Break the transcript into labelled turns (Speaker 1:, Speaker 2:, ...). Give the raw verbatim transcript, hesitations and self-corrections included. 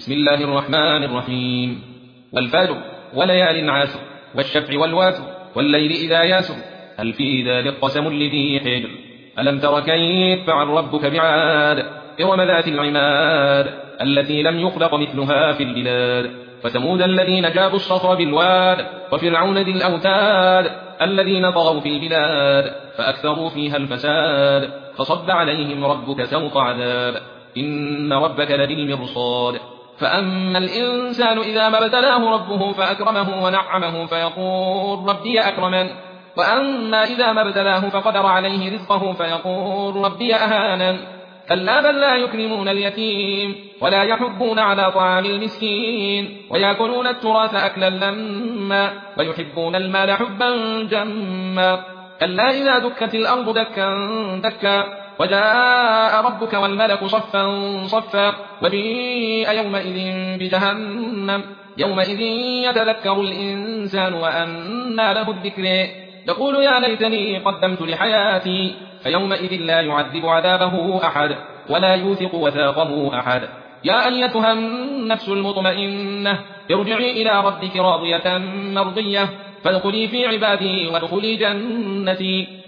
Speaker 1: بسم الله الرحمن الرحيم. والفجر وليال عاشر والشفع والواتر والليل إذا ياسر هل في ذلك قسم لذي حجر ألم تر كيف فعل ربك بعاد إرم ذات العماد التي لم يخلق مثلها في البلاد وثمود الذين جابوا الصخر بالواد وفرعون ذي الأوتاد الذين طغوا في البلاد فأكثروا فيها الفساد فصب عليهم ربك سوط عذاب إن ربك لبالمرصاد فأما الإنسان إذا ما ابتلاه ربه فأكرمه ونعمه فيقول ربي أكرمن وأما إذا ما ابتلاه فقدر عليه رزقه فيقول ربي أهانن كلا بل لا يكرمون اليتيم ولا يحضون على طعام المسكين ويأكلون التراث أكلا لما ويحبون المال حبا جما كلا إذا دكت الأرض دكا دكا وجاء ربك والملك صفا صفا وجيء يومئذ بجهنم يومئذ يتذكر الإنسان وأنى له الذكر يقول يا ليتني قدمت لحياتي فيومئذ لا يعذب عذابه أحد ولا يوثق وثاقه أحد يا أيتها النفس المطمئنة ارجعي إلى ربك راضية مرضية فادخلي في عبادي وادخلي جنتي